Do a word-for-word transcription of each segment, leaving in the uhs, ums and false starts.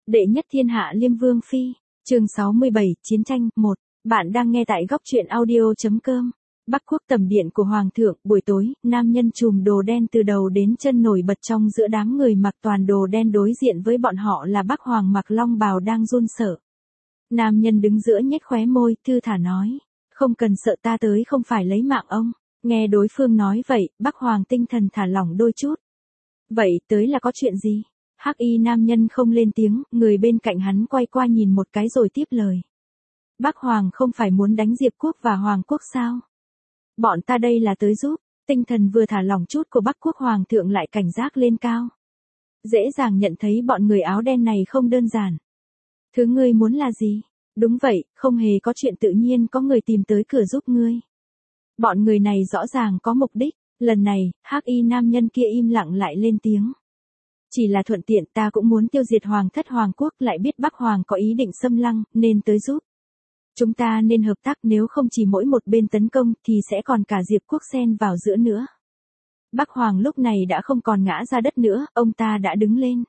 Đệ nhất thiên hạ Liêm Vương Phi, chương sáu mươi bảy, Chiến tranh, một. Bạn đang nghe tại góc truyện audio.com. Bắc Quốc tầm điện của Hoàng thượng, buổi tối, nam nhân trùm đồ đen từ đầu đến chân nổi bật trong giữa đám người mặc toàn đồ đen, đối diện với bọn họ là Bắc Hoàng mặc long bào đang run sợ. Nam nhân đứng giữa nhếch khóe môi, thư thả nói, không cần sợ, ta tới không phải lấy mạng ông. Nghe đối phương nói vậy, Bắc Hoàng tinh thần thả lỏng đôi chút. Vậy tới là có chuyện gì? Hắc y nam nhân không lên tiếng, người bên cạnh hắn quay qua nhìn một cái rồi tiếp lời. Bắc Hoàng không phải muốn đánh Diệp Quốc và Hoàng Quốc sao? Bọn ta đây là tới giúp. Tinh thần vừa thả lỏng chút của Bắc Quốc Hoàng thượng lại cảnh giác lên cao. Dễ dàng nhận thấy bọn người áo đen này không đơn giản. Thứ ngươi muốn là gì? Đúng vậy, không hề có chuyện tự nhiên có người tìm tới cửa giúp ngươi. Bọn người này rõ ràng có mục đích. Lần này, hắc y nam nhân kia im lặng lại lên tiếng. Chỉ là thuận tiện, ta cũng muốn tiêu diệt Hoàng thất Hoàng Quốc, lại biết Bắc Hoàng có ý định xâm lăng, nên tới giúp. Chúng ta nên hợp tác, nếu không chỉ mỗi một bên tấn công, thì sẽ còn cả Diệp Quốc xen vào giữa nữa. Bắc Hoàng lúc này đã không còn ngã ra đất nữa, ông ta đã đứng lên.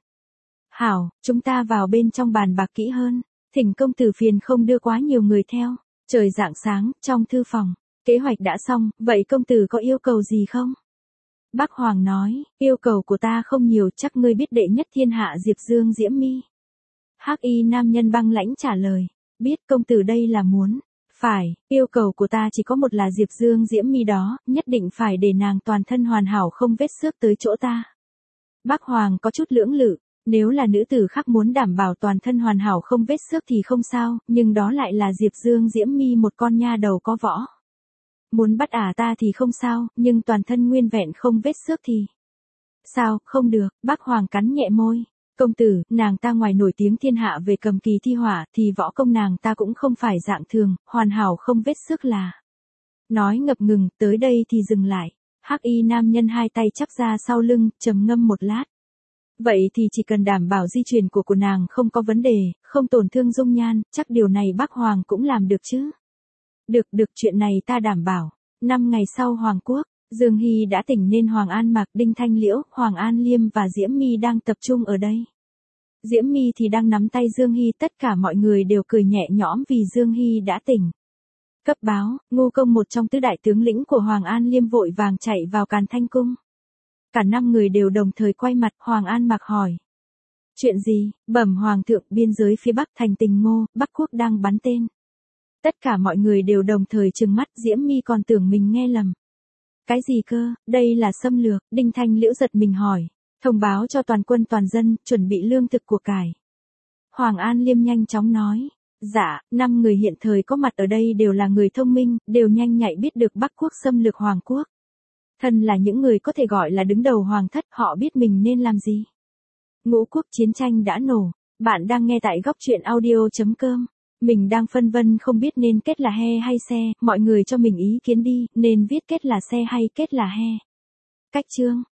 Hảo, chúng ta vào bên trong bàn bạc kỹ hơn, thỉnh công tử phiền không đưa quá nhiều người theo. Trời rạng sáng, trong thư phòng, kế hoạch đã xong, vậy công tử có yêu cầu gì không? Bắc Hoàng nói, yêu cầu của ta không nhiều, chắc ngươi biết đệ nhất thiên hạ Diệp Dương Diễm Mi. Hắc y nam nhân băng lãnh trả lời, biết công tử đây là muốn. Phải, yêu cầu của ta chỉ có một là Diệp Dương Diễm Mi đó, nhất định phải để nàng toàn thân hoàn hảo không vết xước tới chỗ ta. Bắc Hoàng có chút lưỡng lự, nếu là nữ tử khác muốn đảm bảo toàn thân hoàn hảo không vết xước thì không sao, nhưng đó lại là Diệp Dương Diễm Mi, một con nha đầu có võ. Muốn bắt ả ta thì không sao, nhưng toàn thân nguyên vẹn không vết xước thì... Sao, không được, Bắc Hoàng cắn nhẹ môi. Công tử, nàng ta ngoài nổi tiếng thiên hạ về cầm kỳ thi hỏa, thì võ công nàng ta cũng không phải dạng thường, hoàn hảo không vết xước là... Nói ngập ngừng, tới đây thì dừng lại. Hắc y nam nhân hai tay chắp ra sau lưng, trầm ngâm một lát. Vậy thì chỉ cần đảm bảo di truyền của của nàng không có vấn đề, không tổn thương dung nhan, chắc điều này Bắc Hoàng cũng làm được chứ. Được, được, chuyện này ta đảm bảo. Năm ngày sau Hoàng Quốc, Dương Hy đã tỉnh nên Hoàng An Mạc, Đinh Thanh Liễu, Hoàng An Liêm và Diễm Mi đang tập trung ở đây. Diễm Mi thì đang nắm tay Dương Hy, tất cả mọi người đều cười nhẹ nhõm vì Dương Hy đã tỉnh. Cấp báo, Ngu Công, một trong tứ đại tướng lĩnh của Hoàng An Liêm, vội vàng chạy vào Càn Thanh Cung. Cả năm người đều đồng thời quay mặt, Hoàng An Mạc hỏi. Chuyện gì? Bẩm Hoàng thượng, biên giới phía Bắc thành Tình Ngô, Bắc Quốc đang bắn tên. Tất cả mọi người đều đồng thời trừng mắt, Diễm Mi còn tưởng mình nghe lầm. Cái gì cơ, đây là xâm lược, Đinh Thanh Liễu giật mình hỏi. Thông báo cho toàn quân toàn dân, chuẩn bị lương thực của cải. Hoàng An Liêm nhanh chóng nói. Dạ, năm người hiện thời có mặt ở đây đều là người thông minh, đều nhanh nhạy biết được Bắc Quốc xâm lược Hoàng Quốc. Thân là những người có thể gọi là đứng đầu Hoàng thất, họ biết mình nên làm gì. Ngũ quốc chiến tranh đã nổ, bạn đang nghe tại góc truyện audio.com. Mình đang phân vân không biết nên kết là he hay xe, mọi người cho mình ý kiến đi, nên viết kết là xe hay kết là he. Cách chương.